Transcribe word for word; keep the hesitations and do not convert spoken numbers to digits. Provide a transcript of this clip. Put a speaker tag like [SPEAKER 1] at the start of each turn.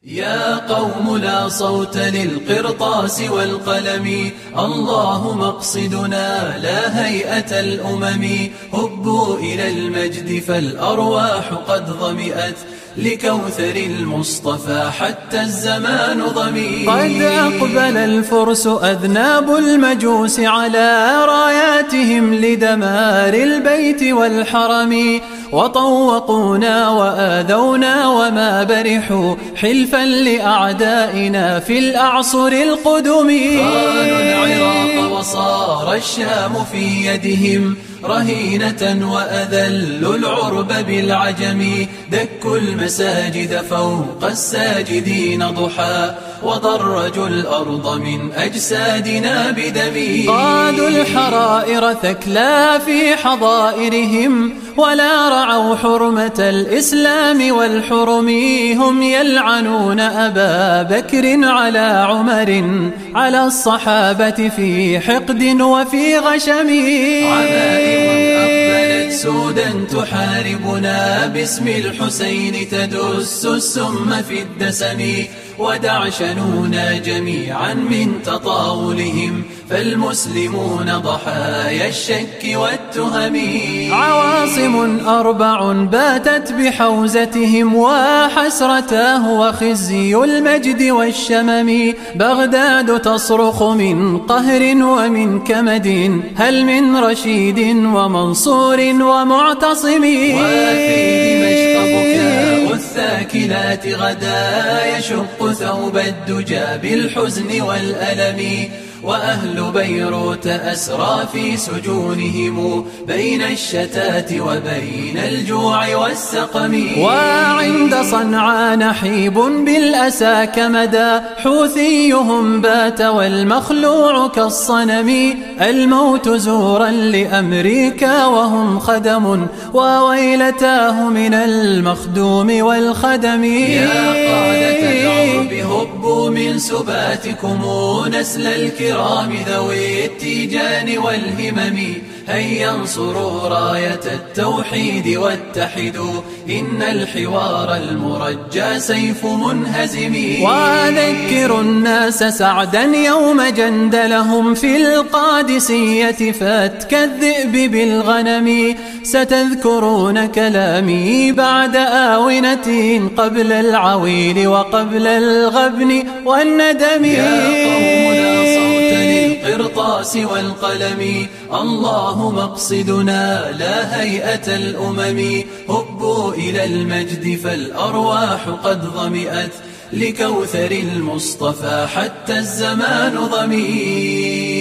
[SPEAKER 1] يا قوم لا صوت للقرطاس والقلم، الله مقصدنا لا هيئة الأمم. هبوا إلى المجد فالأرواح قد ظمئت لكوثر المصطفى حتى الزمان ضمي.
[SPEAKER 2] قد أقبل الفرس أذناب المجوس على راياتهم لدمار البيت والحرم، وطوقونا وآذونا وما برحوا حلفا لأعدائنا في الأعصر القدم.
[SPEAKER 1] خانوا العراق وصار الشام في يدهم رهينة وأذلوا العرب بالعجم. دكوا المساجد فوق الساجدين ضحى وضرجوا الأرض من أجسادنا بدم.
[SPEAKER 2] قادوا الحرائر ثكلا في حظائرهم ولا رعوا حرمة الإسلام والحرم. هم يلعنون أبا بكر على عمر على الصحابة في حقد وفي غشم.
[SPEAKER 1] عمائم أقبلت سودا تحاربنا باسم الحسين تدس السم في الدسم. ودعشنونا جميعا من تطاولهم فالمسلمون ضحايا الشك والتهم.
[SPEAKER 2] عواصم أربع باتت بحوزتهم وحسرتاه وخزي المجد والشمم. بغداد تصرخ من قهر ومن كمد، هل من رشيد ومنصور ومعتصم.
[SPEAKER 1] وفي دمشق بكاء الثاكلات غدا يشق ثوب الدجى بالحزن والألم. وأهل بيروت أسرى في سجونهم بين الشتات وبين الجوع والسقم.
[SPEAKER 2] وعند صنعاء نحيب بالأسى كمدى، حوثيهم بات والمخلوع كالصنم. الموت زورا لأمريكا وهم خدم، وويلتاه من المخدوم والخدم.
[SPEAKER 1] يا قادة العرب هبوا من سباتكم نسل الكرام ذوي التيجان والهمم. هيا انصروا راية التوحيد واتحدوا، إن الحوار المرجى سيف منهزم.
[SPEAKER 2] وذكروا الناس سعدا يوم جندلهم في القادسية فتك الذئب بالغنم. ستذكرون كلامي بعد آونة قبل العويل وقبل الغبن والندم.
[SPEAKER 1] يا قوم لا صوت للقرطاس والقلم، الله مقصدنا لا هيئة الأمم. هبوا إلى المجد فالأرواح قد ظمئت لكوثر المصطفى حتى الزمان ضمي.